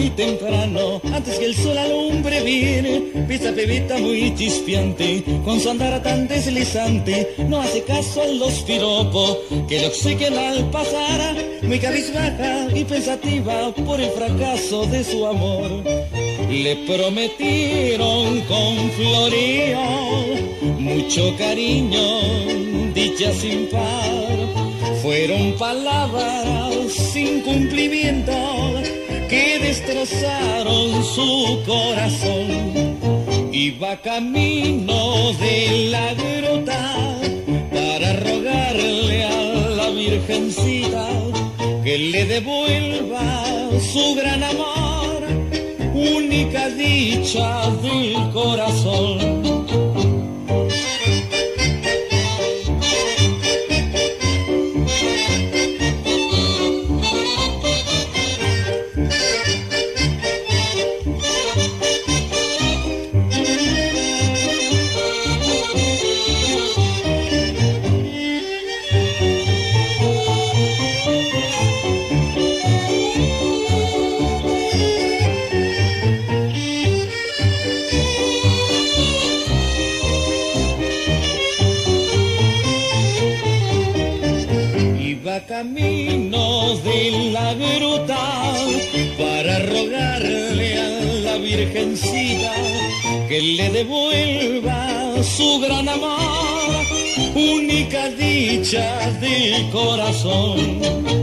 muy temprano, antes que el sol alumbre bien, esta pebeta muy chispeante, con su andar tan deslizante, no hace caso a los piropos que lo obsequian al pasar, muy cabizbaja y pensativa por el fracaso de su amor. Le prometieron con florío mucho cariño, dicha sin par. Fueron palabras sin cumplimiento que destrozaron su corazón. Iba camino de la gruta para rogarle a la Virgencita que le devuelva su gran amor, única dicha del corazón. Camino de la gruta para rogarle a la Virgencita que le devuelva su gran amor, única dicha del corazón.